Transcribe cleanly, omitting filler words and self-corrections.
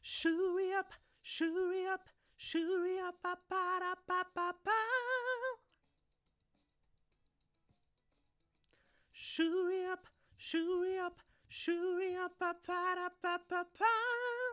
Shooey up, shooey up, shooey up, ba ba da ba ba ba. Shooey up, shooey up, shooey up, ba ba da ba ba ba.